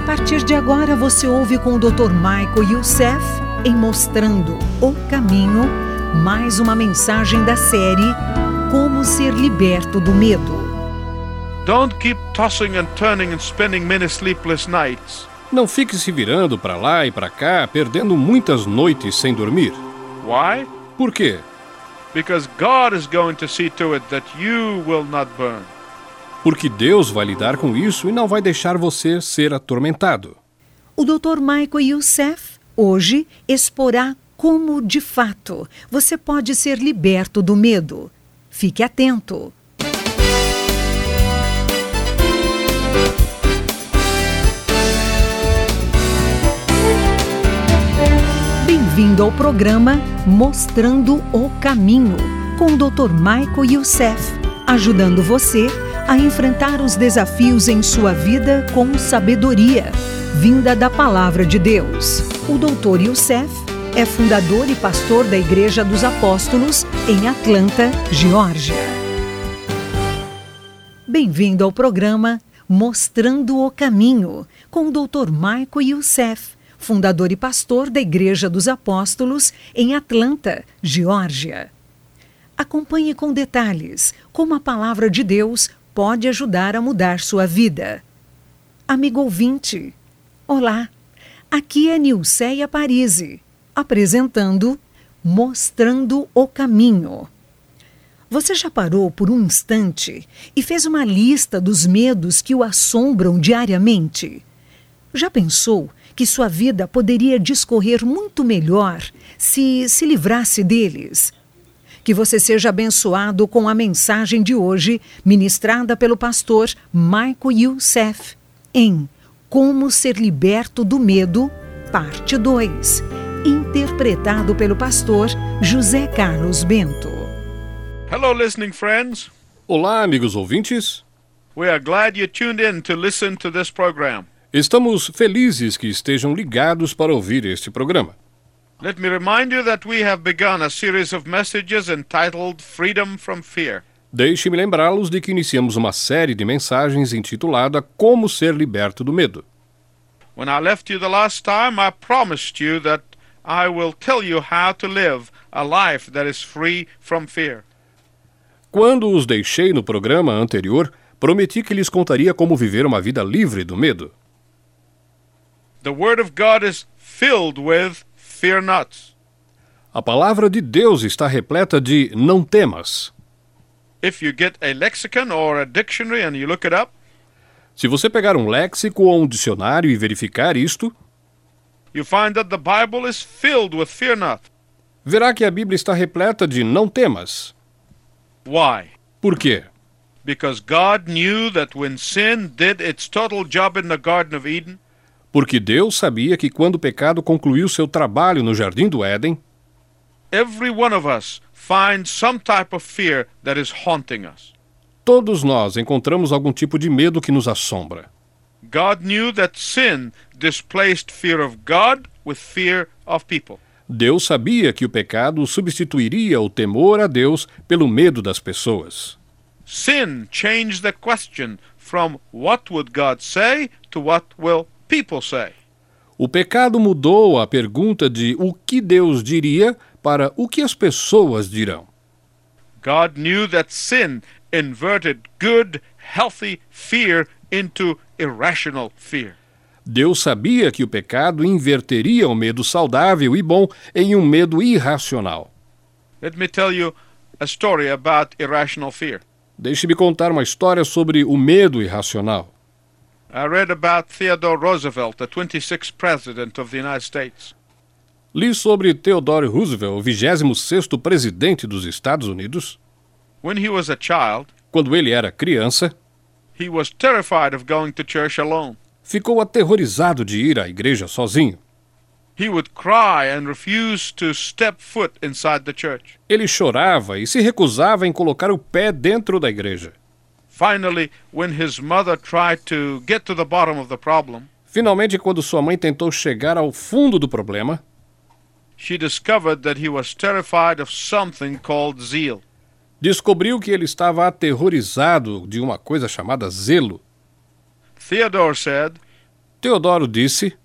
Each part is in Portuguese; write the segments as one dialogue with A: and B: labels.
A: partir de agora você ouve com o Dr. Michael Youssef em Mostrando o Caminho, mais uma mensagem da série Como Ser Liberto do Medo.
B: Don't keep tossing and turning and spending many sleepless nights.
C: Não fique se virando para lá e para cá, perdendo muitas noites sem dormir.
B: Why?
C: Por quê?
B: Because God is going to see to it that you will not burn.
C: Porque Deus vai lidar com isso e não vai deixar você ser atormentado.
A: O Dr. Michael Youssef hoje exporá como, de fato, você pode ser liberto do medo. Fique atento. Bem-vindo ao programa Mostrando o Caminho, com o Dr. Michael Youssef, ajudando você a enfrentar os desafios em sua vida com sabedoria, vinda da Palavra de Deus. O Dr. Youssef é fundador e pastor da Igreja dos Apóstolos em Atlanta, Geórgia. Bem-vindo ao programa Mostrando o Caminho, com o Dr. Michael Youssef, fundador e pastor da Igreja dos Apóstolos em Atlanta, Geórgia. Acompanhe com detalhes como a Palavra de Deus pode ajudar a mudar sua vida. Amigo ouvinte, olá, aqui é Nilceia Parisi, apresentando Mostrando o Caminho. Você já parou por um instante e fez uma lista dos medos que o assombram diariamente? Já pensou que sua vida poderia discorrer muito melhor se livrasse deles? Que você seja abençoado com a mensagem de hoje, ministrada pelo pastor Michael Youssef, em Como Ser Liberto do Medo, parte 2, interpretado pelo pastor José Carlos Bento.
B: Hello, listening friends.
C: Olá, amigos ouvintes.
B: We are glad you tuned in to listen to this program.
C: Estamos felizes que estejam ligados para ouvir este programa.
B: Let me remind you that we have begun a series of messages entitled Freedom from Fear.
C: Deixe-me lembrá-los de que iniciamos uma série de mensagens intitulada Como Ser Liberto do Medo.
B: When I left you the last time, I promised you that I will tell you how to live a life that is free from fear.
C: Quando os deixei no programa anterior, prometi que lhes contaria como viver uma vida livre do medo.
B: The Word of God is filled with fear not.
C: A palavra de Deus está repleta de não temas.
B: If you get a lexicon or a dictionary and you look it up,
C: Se você pegar um léxico ou um dicionário e verificar isto,
B: you find that the Bible is filled with fear not.
C: verá que a Bíblia está repleta de não temas.
B: Why?
C: Por quê?
B: Because God knew that when sin did its total job in the Garden of Eden,
C: Porque Deus sabia que quando o pecado concluiu seu trabalho no Jardim do Éden,
B: every one of us finds some type of fear that is haunting us.
C: todos nós encontramos algum tipo de medo que nos assombra.
B: God knew that sin displaced fear of God with fear of people.
C: Deus sabia que o pecado substituiria o temor a Deus pelo medo das pessoas.
B: Sin changed the question from what would God say to what will people say.
C: O pecado mudou a pergunta de o que Deus diria para o que as pessoas dirão.
B: God knew that sin inverted good, healthy fear into irrational fear.
C: Deus sabia que o pecado inverteria o medo saudável e bom em um medo irracional.
B: Let me tell you a story about irrational fear.
C: Deixe-me contar uma história sobre o medo irracional.
B: I read about Theodore Roosevelt, the 26th President of the United States.
C: Li sobre Theodore Roosevelt, o 26º presidente dos Estados Unidos.
B: When he was a child,
C: Quando ele era criança,
B: he was terrified of going to church alone.
C: ficou aterrorizado de ir à igreja sozinho.
B: He would cry and refuse to step foot inside the church.
C: Ele chorava e se recusava em colocar o pé dentro da igreja.
B: Finally, when his mother tried to get to the bottom of the problem,
C: Finalmente, quando sua mãe tentou chegar ao fundo do problema,
B: she discovered that he was terrified of something called zeal.
C: descobriu que ele estava aterrorizado de uma coisa chamada zelo.
B: Theodore said,
C: Teodoro disse: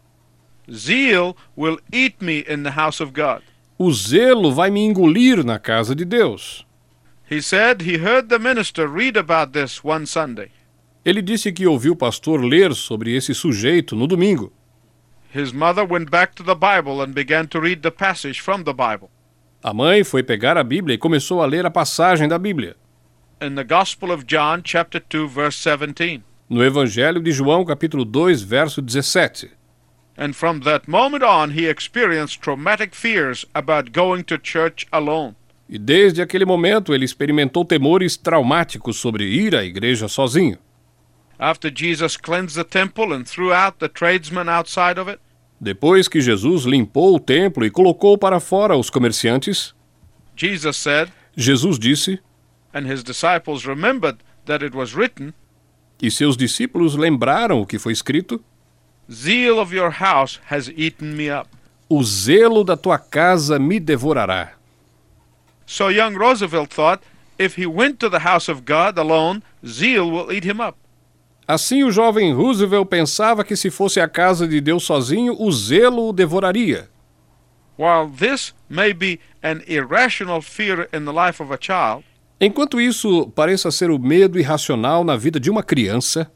B: Zeal will eat me in the house of God.
C: o zelo vai me engolir na casa de Deus.
B: He said he heard the minister read about this one Sunday.
C: Ele disse que ouviu o pastor ler sobre esse sujeito no domingo.
B: His mother went back to the Bible and began to read the passage from the Bible.
C: A mãe foi pegar a Bíblia e começou a ler a passagem da Bíblia.
B: In the Gospel of John, chapter 2, verse 17.
C: No Evangelho de João, capítulo 2, verso 17.
B: And from that moment on, he experienced traumatic fears about going to church alone.
C: E desde aquele momento ele experimentou temores traumáticos sobre ir à igreja sozinho.
B: After Jesus cleansed the temple and threw out the tradesmen outside of it,
C: Depois que Jesus limpou o templo e colocou para fora os comerciantes,
B: Jesus said,
C: Jesus disse,
B: and his disciples remembered that it was written,
C: e seus discípulos lembraram o que foi escrito:
B: Zeal of your house has eaten me up.
C: o zelo da tua casa me devorará.
B: So young Roosevelt thought, if he went to the house of God alone, zeal will eat him up.
C: Assim o jovem Roosevelt pensava que se fosse à casa de Deus sozinho, o zelo o devoraria.
B: While this may be an irrational fear in the life of a child,
C: Enquanto isso pareça ser o medo irracional na vida de uma criança,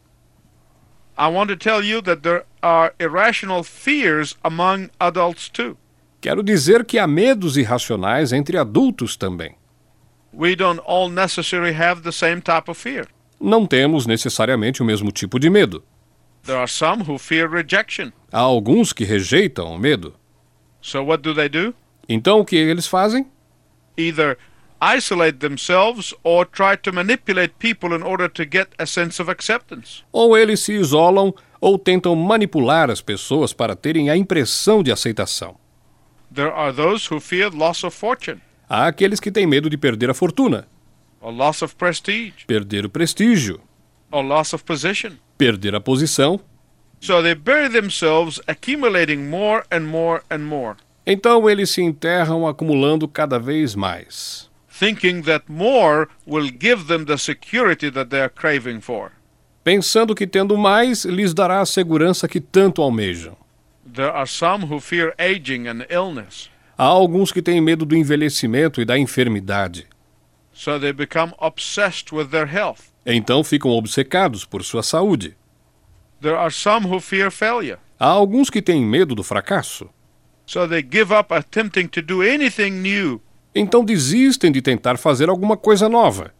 B: I want to tell you that there are irrational fears among adults too.
C: quero dizer que há medos irracionais entre adultos também.
B: We don't all necessarily have the same type of fear.
C: Não temos necessariamente o mesmo tipo de medo.
B: There are some who fear rejection.
C: Há alguns que rejeitam o medo.
B: So what do?
C: Então o que eles fazem?
B: Either isolate themselves or try to manipulate people in order to get a sense of acceptance.
C: Ou eles se isolam ou tentam manipular as pessoas para terem a impressão de aceitação.
B: There are those who fear loss of fortune,
C: Há aqueles que têm medo de perder a fortuna,
B: or loss of prestige,
C: perder o prestígio,
B: or loss of position.
C: perder a posição.
B: So they bury themselves, accumulating more and more and more,
C: Então eles se enterram acumulando cada vez mais,
B: thinking that more will give them the security that they are craving for.
C: pensando que tendo mais lhes dará a segurança que tanto almejam.
B: There are some who fear aging and illness,
C: Há alguns que têm medo do envelhecimento e da enfermidade.
B: so they become obsessed with their health.
C: Então ficam obcecados por sua saúde.
B: There are some who fear failure,
C: Há alguns que têm medo do fracasso.
B: so they give up attempting to do anything new
C: Então desistem de tentar fazer alguma coisa nova,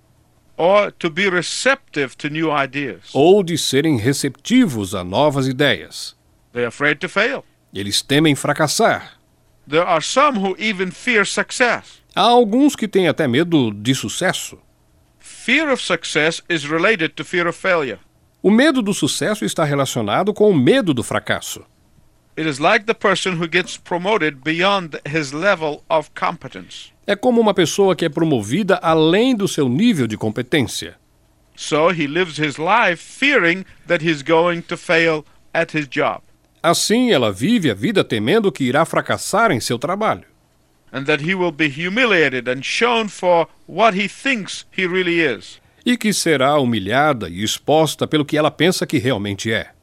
B: or to be receptive to new ideas.
C: ou de serem receptivos a novas ideias.
B: They're afraid to fail.
C: Eles temem fracassar.
B: There are some who even fear success.
C: Há alguns que têm até medo de sucesso.
B: Fear of success is related to fear of failure.
C: O medo do sucesso está relacionado com o medo do fracasso.
B: It is like the person who gets promoted beyond his level of competence.
C: É como uma pessoa que é promovida além do seu nível de competência.
B: So he lives his life fearing that he's going to fail at his job,
C: Assim, ela vive a vida temendo que irá fracassar em seu trabalho
B: and that he will be humiliated and shown for what he thinks he really is.
C: e que será humilhada e exposta pelo que ela pensa que realmente é.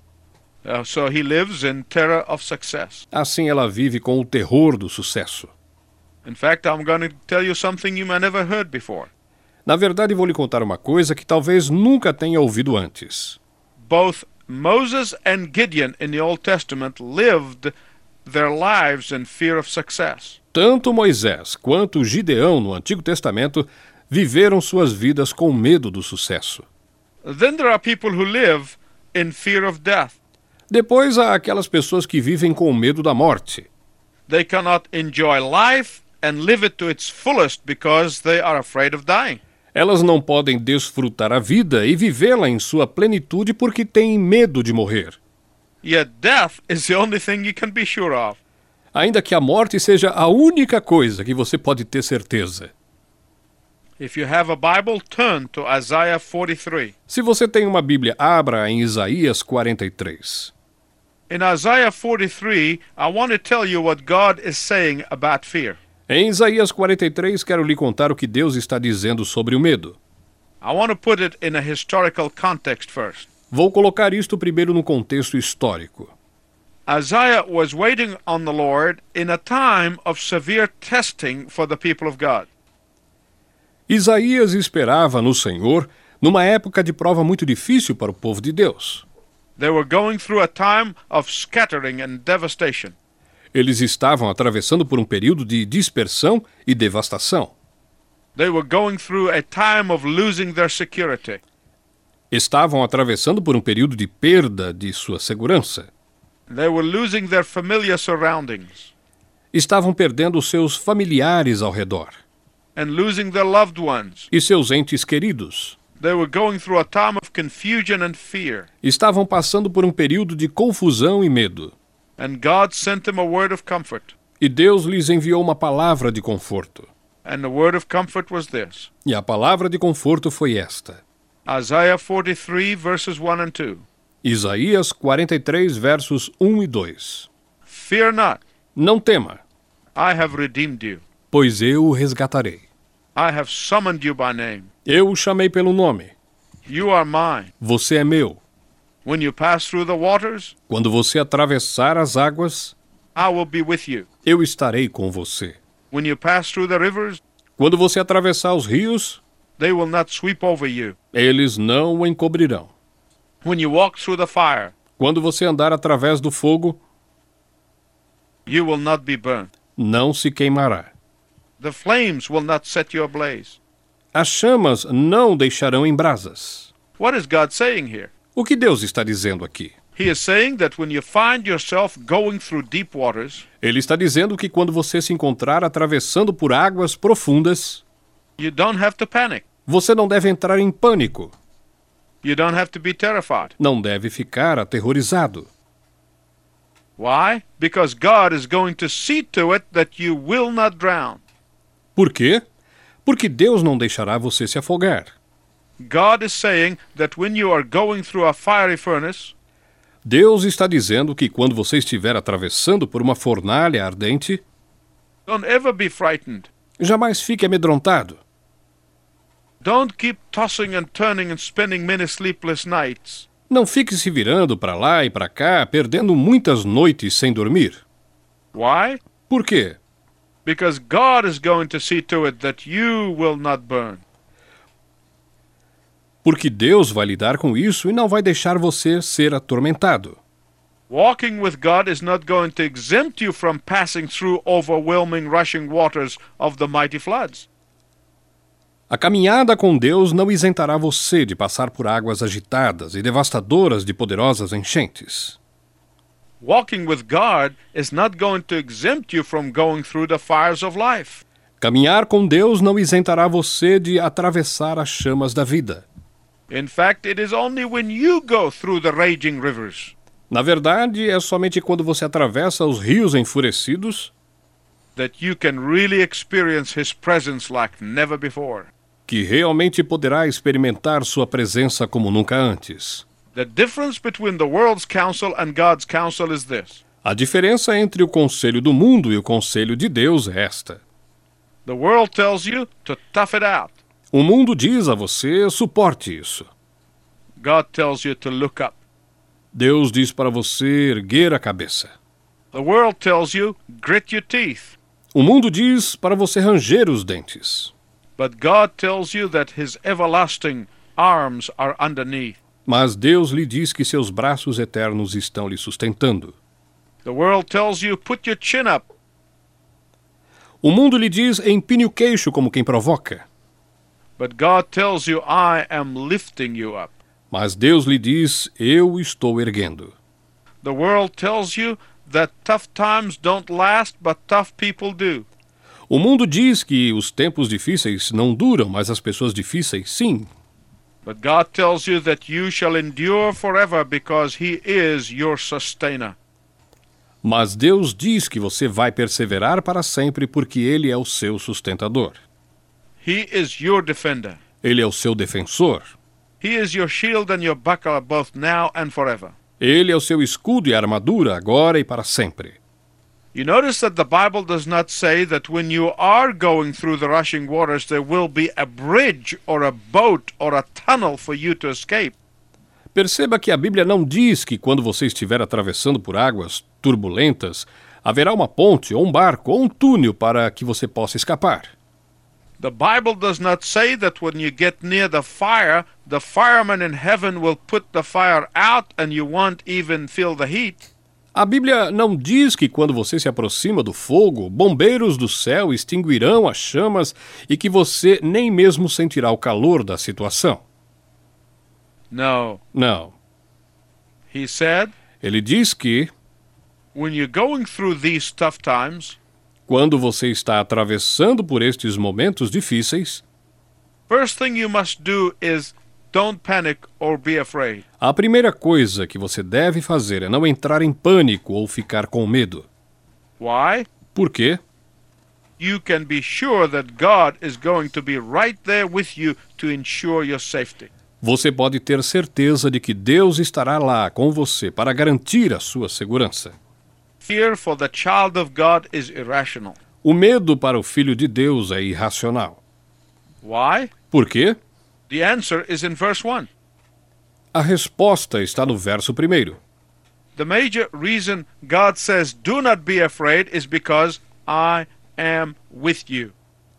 B: So he lives in terror of success.
C: Assim, ela vive com o terror do sucesso.
B: In fact, I'm going to tell you something you may never heard before.
C: Na verdade, vou lhe contar uma coisa que talvez nunca tenha ouvido antes.
B: Both Moses and Gideon in the Old Testament lived their lives in fear of success.
C: Tanto Moisés quanto Gideão no Antigo Testamento viveram suas vidas com medo do sucesso.
B: Then there are people who live in fear of death.
C: Depois há aquelas pessoas que vivem com medo da morte.
B: They cannot enjoy life and live it to its fullest because they are afraid of dying.
C: Elas não podem desfrutar a vida e vivê-la em sua plenitude porque têm medo de morrer.
B: Yet death is the only thing you can be sure of.
C: Ainda que a morte seja a única coisa que você pode ter certeza.
B: If you have a Bible, turn to Isaiah 43.
C: Se você tem uma Bíblia, abra em Isaías 43.
B: In Isaiah 43, I want to tell you what God is saying about fear.
C: Em Isaías 43, quero lhe contar o que Deus está dizendo sobre o medo.
B: I want to put it in a historical context first.
C: Vou colocar isto primeiro no contexto histórico.
B: Isaiah was waiting on the Lord in a time of severe testing for the people of God.
C: Isaías esperava no Senhor numa época de prova muito difícil para o povo de Deus.
B: They were going through a time of scattering and devastation.
C: Eles estavam atravessando por um período de dispersão e devastação.
B: They were going through a time of losing their security.
C: Estavam atravessando por um período de perda de sua segurança.
B: They were losing their familiar surroundings
C: Estavam perdendo seus familiares ao redor
B: and losing their loved ones.
C: e seus entes queridos.
B: They were going through a time of confusion and fear.
C: Estavam passando por um período de confusão e medo.
B: And God sent them a word of comfort.
C: E Deus lhes enviou uma palavra de conforto.
B: And the word of comfort was this.
C: E a palavra de conforto foi esta.
B: Isaiah 43 verses 1 and 2.
C: Isaías 43, versos 1 e 2.
B: Fear not,
C: Não tema,
B: I have redeemed you.
C: pois eu o resgatarei.
B: I have summoned you by name.
C: Eu o chamei pelo nome.
B: You are mine.
C: Você é meu.
B: When you pass through the waters,
C: Quando você atravessar as águas,
B: I will be with you.
C: eu estarei com você.
B: When you pass through the rivers,
C: Quando você atravessar os rios,
B: they will not sweep over you.
C: eles não o encobrirão.
B: When you walk through the fire,
C: Quando você andar através do fogo,
B: you will not be burned.
C: não se queimará.
B: The flames will not set you ablaze.
C: As chamas não deixarão em brasas.
B: What is God saying here?
C: O que Deus está dizendo aqui?
B: He is saying that when you find yourself going through deep waters,
C: Ele está dizendo que quando você se encontrar atravessando por águas profundas,
B: you don't have to panic.
C: você não deve entrar em pânico.
B: You don't have to be terrified.
C: Não deve ficar aterrorizado.
B: Why? Because God is going to see to it that you will not drown.
C: Por quê? Porque Deus não deixará você se afogar.
B: God is saying that when you are going through a fiery furnace,
C: Deus está dizendo que quando você estiver atravessando por uma fornalha ardente,
B: don't ever be frightened.
C: jamais fique amedrontado.
B: Don't keep tossing and turning and spending many sleepless nights.
C: Não fique se virando para lá e para cá, perdendo muitas noites sem dormir.
B: Why?
C: Por quê?
B: Because God is going to see to it that you will not burn.
C: Porque Deus vai lidar com isso e não vai deixar você ser atormentado.
B: Walking with God is not going to exempt you from passing through overwhelming rushing waters of the mighty floods.
C: A caminhada com Deus não isentará você de passar por águas agitadas e devastadoras de poderosas enchentes.
B: Walking with God is not going to exempt you from going through the fires of life.
C: Caminhar com Deus não isentará você de atravessar as chamas da vida.
B: In fact, it is only when you go through the raging rivers
C: Na verdade, é somente quando você atravessa os rios enfurecidos
B: that you can really experience His presence like never before.
C: que realmente poderá experimentar sua presença como nunca antes.
B: The difference between the world's counsel and God's counsel is this.
C: A diferença entre o conselho do mundo e o conselho de Deus é esta.
B: The world tells you to tough it out.
C: O mundo diz a você, suporte isso.
B: God tells you to look up.
C: Deus diz para você erguer a cabeça.
B: The world tells you grit your teeth.
C: O mundo diz para você ranger os dentes.
B: But God tells you that His everlasting arms are underneath.
C: Mas Deus lhe diz que seus braços eternos estão lhe sustentando.
B: The world tells you put your chin up.
C: O mundo lhe diz empine o queixo como quem provoca.
B: But God tells you I am lifting you up.
C: Mas Deus lhe diz, eu estou erguendo.
B: The world tells you that tough times don't last, but tough people do.
C: O mundo diz que os tempos difíceis não duram, mas as pessoas difíceis sim.
B: But God tells you that you shall endure forever because He is your sustainer.
C: Mas Deus diz que você vai perseverar para sempre porque Ele é o seu sustentador.
B: He is your defender.
C: Ele é o seu defensor.
B: He is your shield and your buckler both now and forever.
C: Ele é o seu escudo e armadura agora e para sempre.
B: You notice that the Bible does not say that when you are going through the rushing waters there will be a bridge or a boat or a tunnel for you to escape.
C: Perceba que a Bíblia não diz que quando você estiver atravessando por águas turbulentas, haverá uma ponte ou um barco ou um túnel para que você possa escapar.
B: The Bible does not say that when you get near the firemen in heaven will put the fire out and you won't even feel the heat.
C: A Bíblia não diz que quando você se aproxima do fogo, bombeiros do céu extinguirão as chamas e que você nem mesmo sentirá o calor da situação.
B: No.
C: Não.
B: He said,
C: Ele diz que,
B: when you're going through these tough times,
C: quando você está atravessando por estes momentos difíceis,
B: first thing you must do is don't panic or be afraid.
C: a primeira coisa que você deve fazer é não entrar em pânico ou ficar com medo.
B: Why?
C: Por quê?
B: You can be sure that God is going to be right there with you to ensure your safety.
C: Você pode ter certeza de que Deus estará lá com você para garantir a sua segurança.
B: Fear for the child of God is irrational.
C: O medo para o Filho de Deus é irracional.
B: Why?
C: Por quê?
B: The answer is in verse 1.
C: A resposta está no verso 1.
B: The major reason God says, do not be afraid, is because I am with you.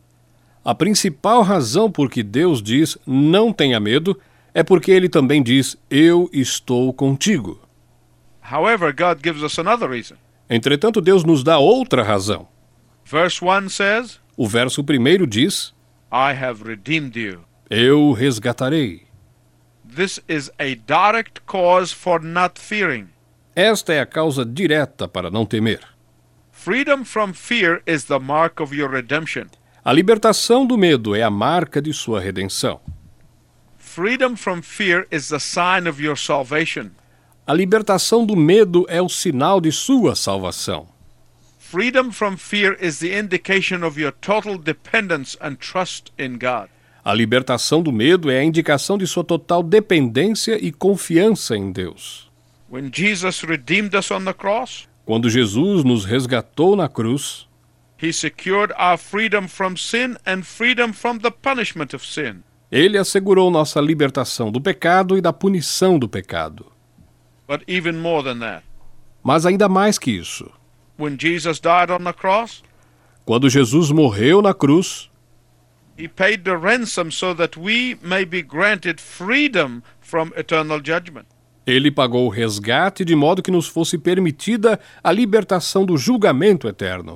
C: A principal razão por que Deus diz não tenha medo é porque ele também diz eu estou contigo.
B: However, God gives us another reason.
C: Entretanto, Deus nos dá outra razão.
B: Verse 1 says,
C: O verso 1 diz,
B: I have redeemed you.
C: eu resgatarei.
B: This is a direct cause for not fearing.
C: Esta é a causa direta para não temer.
B: Freedom from fear is the mark of your redemption.
C: A libertação do medo é a marca de sua redenção.
B: Freedom from fear is the sign of your salvation.
C: A libertação do medo é o sinal de sua salvação.
B: Freedom from fear is the indication of your total dependence and trust in God.
C: A libertação do medo é a indicação de sua total dependência e confiança em Deus.
B: When Jesus redeemed us on the cross,
C: Quando Jesus nos resgatou na cruz,
B: He secured our freedom from sin and freedom from the punishment of sin.
C: Ele assegurou nossa libertação do pecado e da punição do pecado.
B: But even more than that,
C: Mas ainda mais que isso,
B: when Jesus died on the cross,
C: quando Jesus morreu na cruz,
B: He paid the ransom so that we may be granted freedom from eternal judgment.
C: ele pagou o resgate de modo que nos fosse permitida a libertação do julgamento eterno.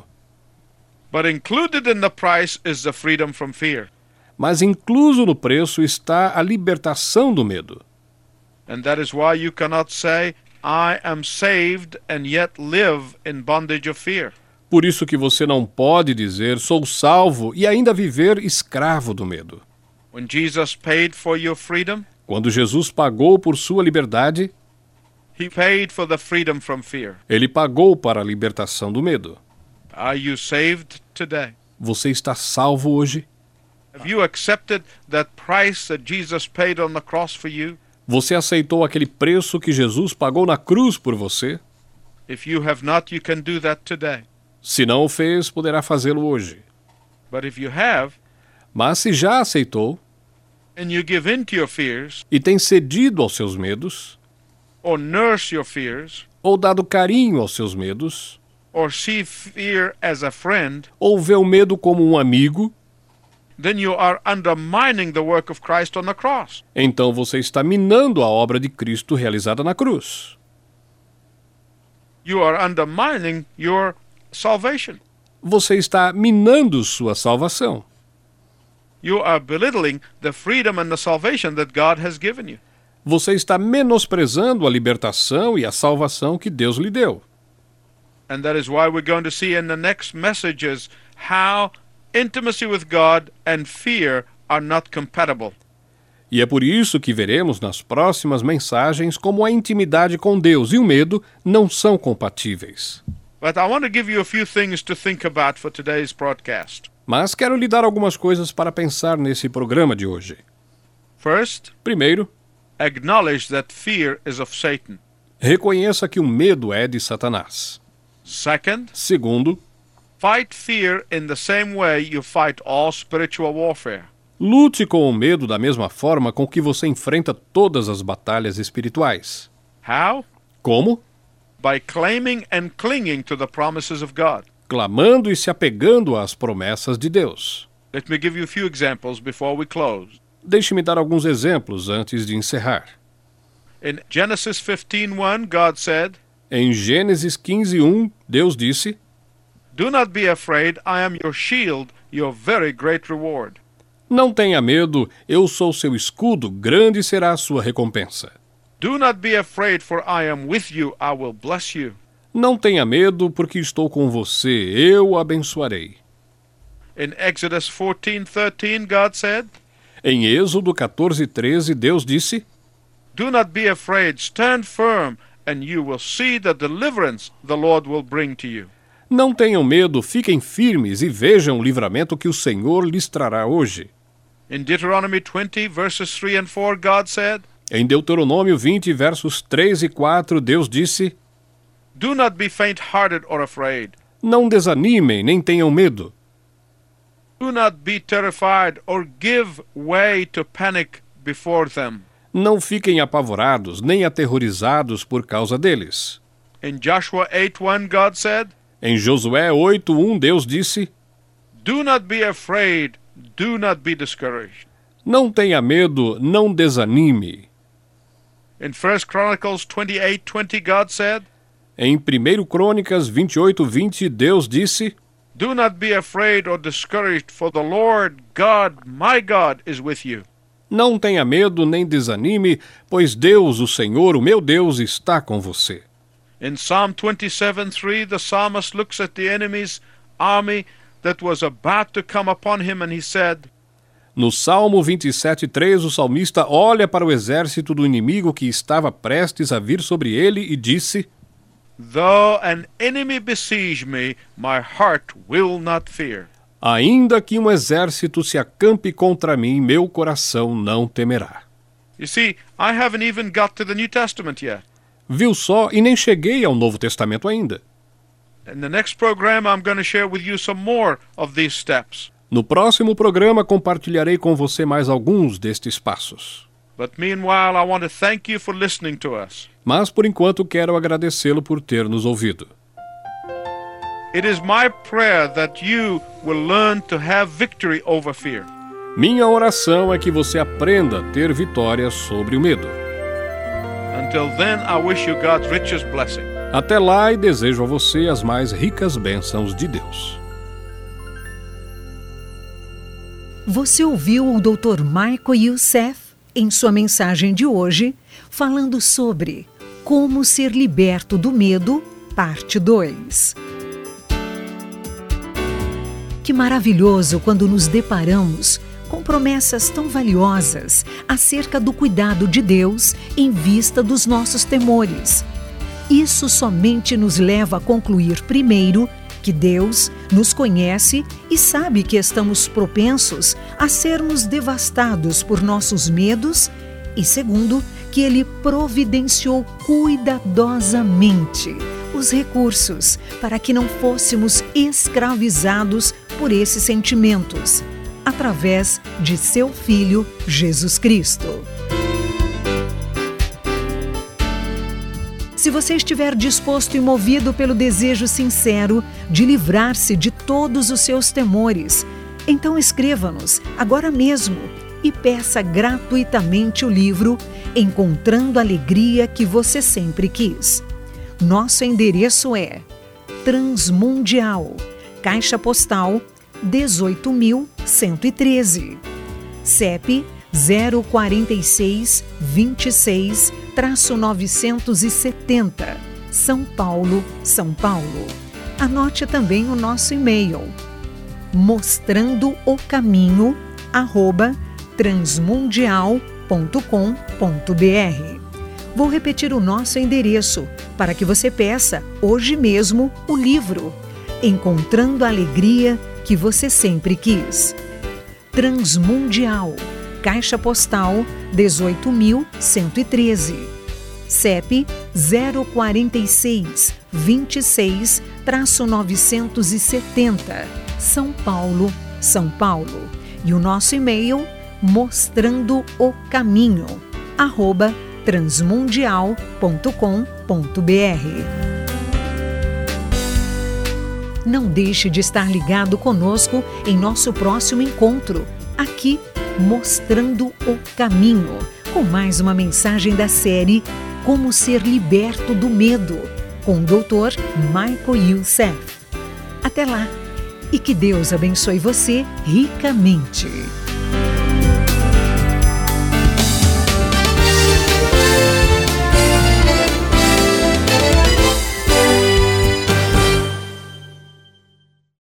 B: But included in the price is the freedom from fear.
C: Mas incluso no preço está a libertação do medo.
B: And that is why you cannot say, I am saved and yet live in bondage of fear.
C: Por isso que você não pode dizer sou salvo e ainda viver escravo do medo.
B: When Jesus paid for your freedom,
C: Quando Jesus pagou por sua liberdade,
B: He paid for the freedom from fear.
C: ele pagou para a libertação do medo.
B: Are you saved today?
C: Você está salvo hoje?
B: Have you accepted that price that Jesus paid on the cross for you?
C: Você aceitou aquele preço que Jesus pagou na cruz por você?
B: If you have not, you can do that today.
C: Se não o fez, poderá fazê-lo hoje.
B: But if you have,
C: Mas se já aceitou
B: and you give in to your fears,
C: e tem cedido aos seus medos,
B: or nurse your fears,
C: ou dado carinho aos seus medos,
B: or see fear as a friend,
C: ou vê o medo como um amigo,
B: then you are undermining the work of Christ on the cross.
C: então você está minando a obra de Cristo realizada na cruz.
B: You are undermining your salvation.
C: Você está minando sua salvação.
B: You are belittling the freedom and the salvation that God has given you.
C: Você está menosprezando a libertação e a salvação que Deus lhe deu.
B: And that is why we're going to see in the next messages how intimacy with God and fear are not compatible.
C: E é por isso que veremos nas próximas mensagens como a intimidade com Deus e o medo não são compatíveis.
B: But I want to give you a few things to think about for today's broadcast.
C: Mas quero lhe dar algumas coisas para pensar nesse programa de hoje.
B: First,
C: Primeiro,
B: acknowledge that fear is of Satan.
C: reconheça que o medo é de Satanás.
B: Second,
C: Segundo,
B: fight fear in the same way you fight all spiritual warfare.
C: Lute com o medo da mesma forma com que você enfrenta todas as batalhas espirituais.
B: How?
C: Como?
B: By claiming and clinging to the promises of God.
C: Clamando e se apegando às promessas de Deus.
B: Let me give you a few examples before we close.
C: Deixe-me dar alguns exemplos antes de encerrar.
B: In Genesis 15:1, God said,
C: Em Gênesis 15:1, Deus disse:
B: "Do not be afraid, I am your shield, your very great reward."
C: Não tenha medo, eu sou seu escudo, grande será a sua recompensa.
B: Do not be afraid, for I am with you, I will bless you.
C: Não tenha medo, porque estou com você, eu o abençoarei.
B: In Exodus 14:13, God said,
C: Em Êxodo 14:13, Deus disse:
B: "Do not be afraid, stand firm, and you will see the deliverance the Lord will bring to you."
C: Não tenham medo, fiquem firmes e vejam o livramento que o Senhor lhes trará hoje.
B: In Deuteronomy 20, verses 3 and 4, God said,
C: Em Deuteronômio 20, versos 3 e 4, Deus disse:
B: "Do not be faint-hearted or afraid.
C: Não desanimem, nem tenham medo.
B: Do not be terrified or give way to panic before them."
C: Não fiquem apavorados, nem aterrorizados por causa deles.
B: In Joshua 8:1, God said,
C: Em Josué 8:1, Deus disse:
B: "Do not be afraid, do not be discouraged."
C: Não tenha medo, não desanime.
B: In 1 Chronicles 28:20, God said,
C: Em 1 Crônicas 28:20, Deus disse:
B: "Do not be afraid or discouraged, for the Lord God, my God, is with you."
C: Não tenha medo nem desanime, pois Deus, o Senhor, o meu Deus, está com você.
B: In Psalm 27:3, the psalmist looks at the enemy's army that was about to come upon him, and he said,
C: No Salmo 27:3, o salmista olha para o exército do inimigo que estava prestes a vir sobre ele e disse:
B: "Though an enemy besiege me, my heart will not fear."
C: Ainda que um exército se acampe contra mim, meu coração não temerá.
B: You see, I haven't even got to the New Testament yet.
C: Viu só, e nem cheguei ao Novo Testamento ainda.
B: In the next program, I'm going to share with you some more of these steps.
C: No próximo programa, compartilharei com você mais alguns destes passos.
B: But meanwhile, I want to thank you for listening to us.
C: Mas, por enquanto, quero agradecê-lo por ter nos ouvido.
B: It is my prayer that you will learn to have victory over fear.
C: Minha oração é que você aprenda a ter vitória sobre o medo.
B: Until then, I wish you God's richest blessing.
C: Até lá e desejo a você as mais ricas bênçãos de Deus.
A: Você ouviu o Dr. Michael Youssef em sua mensagem de hoje, falando sobre Como Ser Liberto do Medo, parte 2. Que maravilhoso quando nos deparamos com promessas tão valiosas acerca do cuidado de Deus em vista dos nossos temores. Isso somente nos leva a concluir, primeiro, que Deus nos conhece e sabe que estamos propensos a sermos devastados por nossos medos, e segundo, que Ele providenciou cuidadosamente os recursos para que não fôssemos escravizados por esses sentimentos, através de seu Filho Jesus Cristo. Se você estiver disposto e movido pelo desejo sincero de livrar-se de todos os seus temores, então escreva-nos agora mesmo e peça gratuitamente o livro Encontrando a Alegria que Você Sempre Quis. Nosso endereço é Transmundial, Caixa Postal 18.113, CEP 04626-970, São Paulo, São Paulo. Anote também o nosso e-mail, mostrandoocaminho@transmundial.com.br. Vou repetir o nosso endereço para que você peça hoje mesmo o livro Encontrando a Alegria que Você Sempre Quis. Transmundial, Caixa Postal 18.113, CEP 04626-970, São Paulo, São Paulo. e o nosso e-mail mostrandocaminho@transmundial.com.br. Não deixe de estar ligado conosco em nosso próximo encontro, aqui, Mostrando o Caminho, com mais uma mensagem da série Como Ser Liberto do Medo, com o Dr. Michael Youssef. Até lá, e que Deus abençoe você ricamente.